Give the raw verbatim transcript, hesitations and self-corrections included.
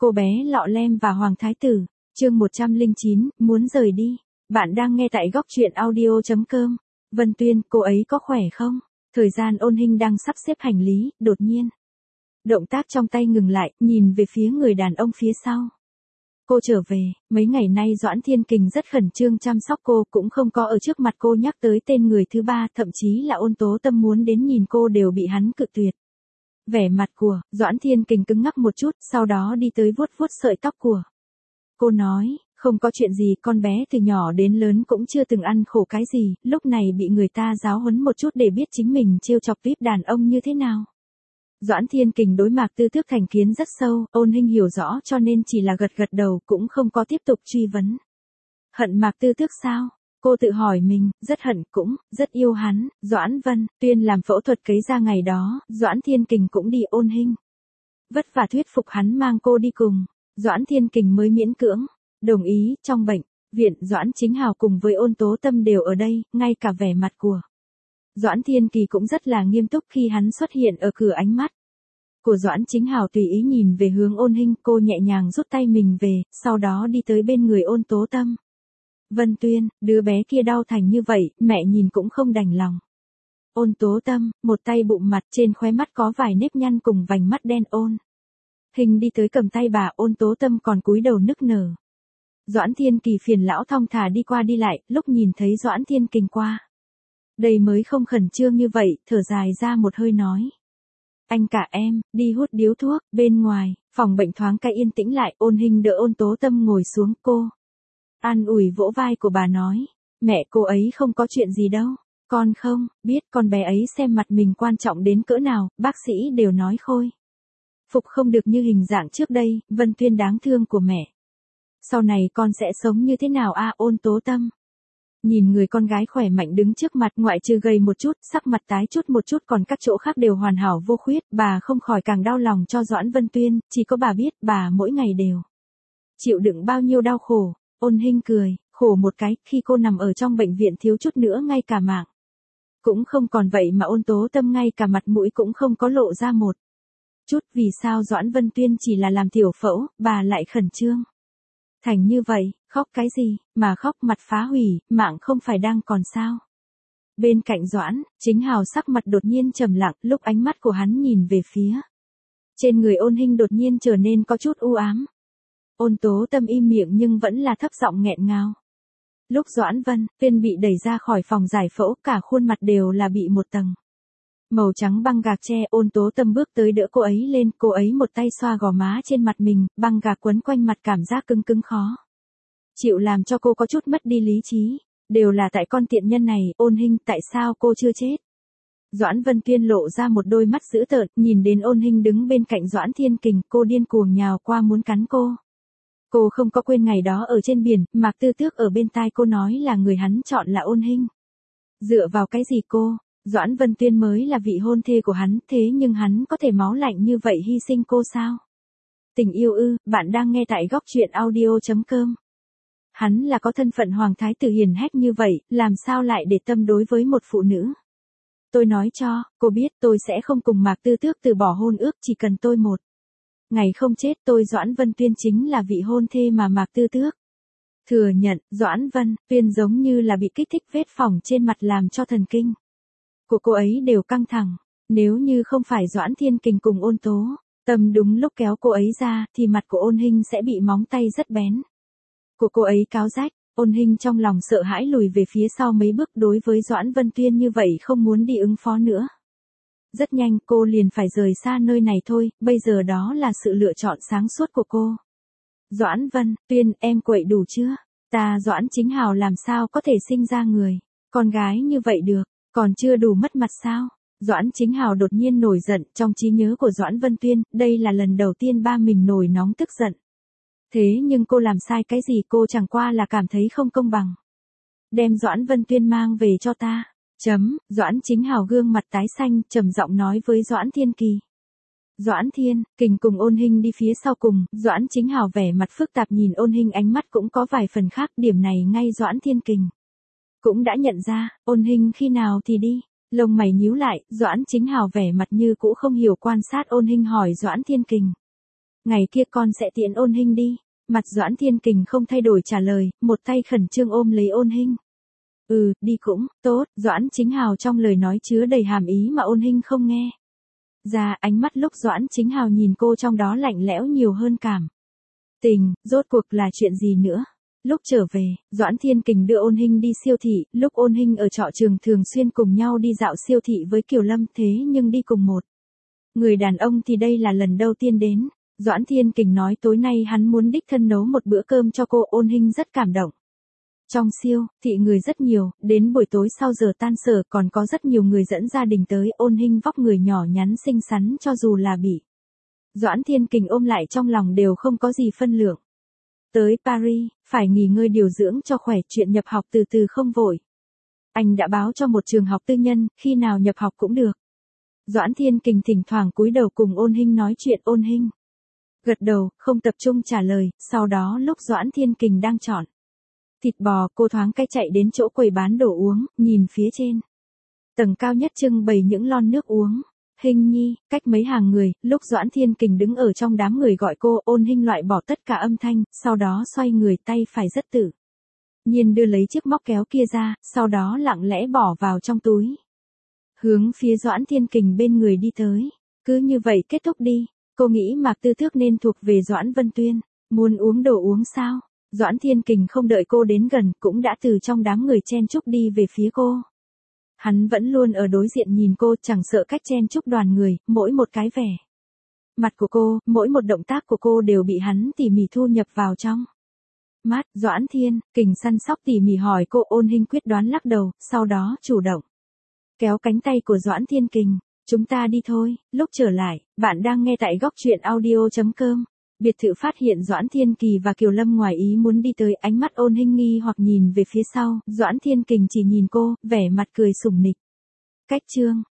Cô bé lọ lem và Hoàng Thái Tử, chương một trăm lẻ chín, muốn rời đi. Bạn đang nghe tại góc truyện audio chấm com. Vân Tuyên, cô ấy có khỏe không? Thời gian Ôn Hinh đang sắp xếp hành lý, đột nhiên. Động tác trong tay ngừng lại, nhìn về phía người đàn ông phía sau. Cô trở về, mấy ngày nay Doãn Thiên Kình rất khẩn trương chăm sóc cô, cũng không có ở trước mặt cô nhắc tới tên người thứ ba, thậm chí là Ôn Tố Tâm muốn đến nhìn cô đều bị hắn cự tuyệt. Vẻ mặt của Doãn Thiên Kình cứng ngắc một chút, sau đó đi tới vuốt vuốt sợi tóc của cô, nói, không có chuyện gì, con bé từ nhỏ đến lớn cũng chưa từng ăn khổ cái gì, lúc này bị người ta giáo huấn một chút để biết chính mình trêu chọc tiếp đàn ông như thế nào. Doãn Thiên Kình đối Mạc Tư Tước thành kiến rất sâu, Ôn Hinh hiểu rõ cho nên chỉ là gật gật đầu, cũng không có tiếp tục truy vấn. Hận Mạc Tư Tước sao? Cô tự hỏi mình, rất hận cũng, rất yêu hắn. Doãn Vân Tuyên làm phẫu thuật cấy ra ngày đó, Doãn Thiên Kình cũng đi. Ôn Hinh vất vả thuyết phục hắn mang cô đi cùng, Doãn Thiên Kình mới miễn cưỡng đồng ý. Trong bệnh viện, Doãn Chính Hào cùng với Ôn Tố Tâm đều ở đây, ngay cả vẻ mặt của Doãn Thiên Kỳ cũng rất là nghiêm túc khi hắn xuất hiện ở cửa. Ánh mắt của Doãn Chính Hào tùy ý nhìn về hướng Ôn Hinh, cô nhẹ nhàng rút tay mình về, sau đó đi tới bên người Ôn Tố Tâm. Vân Tuyên, đứa bé kia đau thành như vậy, mẹ nhìn cũng không đành lòng. Ôn Tố Tâm, một tay bụng mặt, trên khóe mắt có vài nếp nhăn cùng vành mắt đen. Ôn Hình đi tới cầm tay bà, Ôn Tố Tâm còn cúi đầu nức nở. Doãn Thiên Kỳ phiền lão thong thả đi qua đi lại, lúc nhìn thấy Doãn Thiên Kình qua đây mới không khẩn trương như vậy, thở dài ra một hơi nói. Anh cả em, đi hút điếu thuốc. Bên ngoài, phòng bệnh thoáng cái yên tĩnh lại, Ôn Hinh đỡ Ôn Tố Tâm ngồi xuống, cô an ủi vỗ vai của bà nói. Mẹ cô ấy không có chuyện gì đâu. Con không biết con bé ấy xem mặt mình quan trọng đến cỡ nào, bác sĩ đều nói khôi phục không được như hình dạng trước đây. Vân Tuyên đáng thương của mẹ. Sau này con sẽ sống như thế nào a? Ôn Tố Tâm nhìn người con gái khỏe mạnh đứng trước mặt, ngoại trừ gầy một chút, sắc mặt tái chút một chút, còn các chỗ khác đều hoàn hảo vô khuyết, bà không khỏi càng đau lòng cho Doãn Vân Tuyên, chỉ có bà biết, bà mỗi ngày đều chịu đựng bao nhiêu đau khổ. Ôn Hinh cười khổ một cái, khi cô nằm ở trong bệnh viện thiếu chút nữa ngay cả mạng cũng không còn, vậy mà Ôn Tố Tâm ngay cả mặt mũi cũng không có lộ ra một chút. Vì sao Doãn Vân Tuyên chỉ là làm tiểu phẫu, bà lại khẩn trương thành như vậy? Khóc cái gì mà khóc, mặt phá hủy, mạng không phải đang còn sao? Bên cạnh Doãn Chính Hào sắc mặt đột nhiên trầm lặng, lúc ánh mắt của hắn nhìn về phía trên người Ôn Hinh đột nhiên trở nên có chút u ám. Ôn Tố Tâm im miệng nhưng vẫn là thấp giọng nghẹn ngào. Lúc Doãn Vân Tuyên bị đẩy ra khỏi phòng giải phẫu, cả khuôn mặt đều là bị một tầng màu trắng băng gạc che. Ôn Tố Tâm bước tới đỡ cô ấy lên, cô ấy một tay xoa gò má trên mặt mình, băng gạc quấn quanh mặt, cảm giác cứng cứng khó chịu làm cho cô có chút mất đi lý trí. Đều là tại con tiện nhân này. Ôn Hinh, tại sao cô chưa chết? Doãn Vân Tuyên lộ ra một đôi mắt dữ tợn, nhìn đến Ôn Hinh đứng bên cạnh Doãn Thiên Kình, cô điên cuồng nhào qua muốn cắn cô. Cô không có quên ngày đó ở trên biển, Mạc Tư Tước ở bên tai cô nói là người hắn chọn là Ôn Hinh. Dựa vào cái gì cô? Doãn Vân Tuyên mới là vị hôn thê của hắn, thế nhưng hắn có thể máu lạnh như vậy hy sinh cô sao? Tình yêu ư? Bạn đang nghe tại góc truyện audio chấm com. Hắn là có thân phận hoàng thái tử hiền hách như vậy, làm sao lại để tâm đối với một phụ nữ? Tôi nói cho cô biết, tôi sẽ không cùng Mạc Tư Tước từ bỏ hôn ước, chỉ cần tôi một ngày không chết, tôi Doãn Vân Tuyên chính là vị hôn thê mà Mạc Tư Tước thừa nhận. Doãn Vân Tuyên giống như là bị kích thích, vết phỏng trên mặt làm cho thần kinh của cô ấy đều căng thẳng. Nếu như không phải Doãn Thiên Kình cùng Ôn Tố Tâm đúng lúc kéo cô ấy ra, thì mặt của Ôn Hinh sẽ bị móng tay rất bén của cô ấy cáo rách. Ôn Hinh trong lòng sợ hãi lùi về phía sau mấy bước, đối với Doãn Vân Tuyên như vậy không muốn đi ứng phó nữa. Rất nhanh cô liền phải rời xa nơi này thôi, bây giờ đó là sự lựa chọn sáng suốt của cô. Doãn Vân Tuyên, em quậy đủ chưa? Ta Doãn Chính Hào làm sao có thể sinh ra người con gái như vậy được, còn chưa đủ mất mặt sao? Doãn Chính Hào đột nhiên nổi giận, trong trí nhớ của Doãn Vân Tuyên, đây là lần đầu tiên ba mình nổi nóng tức giận. Thế nhưng cô làm sai cái gì? Cô chẳng qua là cảm thấy không công bằng. Đem Doãn Vân Tuyên mang về cho ta. Chấm, Doãn Chính Hào gương mặt tái xanh, trầm giọng nói với Doãn Thiên Kỳ. Doãn Thiên Kình cùng Ôn Hinh đi phía sau cùng, Doãn Chính Hào vẻ mặt phức tạp nhìn Ôn Hinh, ánh mắt cũng có vài phần khác, điểm này ngay Doãn Thiên Kình cũng đã nhận ra. Ôn Hinh khi nào thì đi? Lông mày nhíu lại, Doãn Chính Hào vẻ mặt như cũ không hiểu quan sát Ôn Hinh, hỏi Doãn Thiên Kình. Ngày kia con sẽ tiễn Ôn Hinh đi. Mặt Doãn Thiên Kình không thay đổi trả lời, một tay khẩn trương ôm lấy Ôn Hinh. Ừ, đi cũng, tốt, Doãn Chính Hào trong lời nói chứa đầy hàm ý mà Ôn Hinh không nghe. Ra ánh mắt lúc Doãn Chính Hào nhìn cô trong đó lạnh lẽo nhiều hơn cảm tình, rốt cuộc là chuyện gì nữa. Lúc trở về, Doãn Thiên Kình đưa Ôn Hinh đi siêu thị, lúc Ôn Hinh ở trọ trường thường xuyên cùng nhau đi dạo siêu thị với Kiều Lâm thế nhưng đi cùng một người đàn ông thì đây là lần đầu tiên đến. Doãn Thiên Kình nói tối nay hắn muốn đích thân nấu một bữa cơm cho cô. Ôn Hinh rất cảm động. Trong siêu thị người rất nhiều, đến buổi tối sau giờ tan sở còn có rất nhiều người dẫn gia đình tới. Ôn Hinh vóc người nhỏ nhắn xinh xắn cho dù là bị Doãn Thiên Kình ôm lại trong lòng đều không có gì phân lượng. Tới Paris, phải nghỉ ngơi điều dưỡng cho khỏe, chuyện nhập học từ từ không vội. Anh đã báo cho một trường học tư nhân, khi nào nhập học cũng được. Doãn Thiên Kình thỉnh thoảng cúi đầu cùng Ôn Hinh nói chuyện. Ôn Hinh gật đầu, không tập trung trả lời, sau đó lúc Doãn Thiên Kình đang chọn thịt bò, cô thoáng cái chạy đến chỗ quầy bán đồ uống, nhìn phía trên tầng cao nhất trưng bày những lon nước uống. Hinh nhi, cách mấy hàng người, lúc Doãn Thiên Kình đứng ở trong đám người gọi cô, Ôn Hinh loại bỏ tất cả âm thanh, sau đó xoay người tay phải rất tự nhiên đưa lấy chiếc móc kéo kia ra, sau đó lặng lẽ bỏ vào trong túi. Hướng phía Doãn Thiên Kình bên người đi tới. Cứ như vậy kết thúc đi. Cô nghĩ Mạc Tư Thước nên thuộc về Doãn Vân Tuyên. Muốn uống đồ uống sao? Doãn Thiên Kình không đợi cô đến gần, cũng đã từ trong đám người chen chúc đi về phía cô. Hắn vẫn luôn ở đối diện nhìn cô, chẳng sợ cách chen chúc đoàn người, mỗi một cái vẻ mặt của cô, mỗi một động tác của cô đều bị hắn tỉ mỉ thu nhập vào trong mắt. Doãn Thiên Kình săn sóc tỉ mỉ hỏi cô. Ôn Hinh quyết đoán lắc đầu, sau đó chủ động kéo cánh tay của Doãn Thiên Kình. Chúng ta đi thôi. Lúc trở lại, bạn đang nghe tại góc truyện audio chấm com. Biệt thự phát hiện Doãn Thiên Kỳ và Kiều Lâm ngoài ý muốn đi tới, ánh mắt Ôn Hinh nghi hoặc nhìn về phía sau. Doãn Thiên Kình chỉ nhìn cô, vẻ mặt cười sủng nịch. Cách chương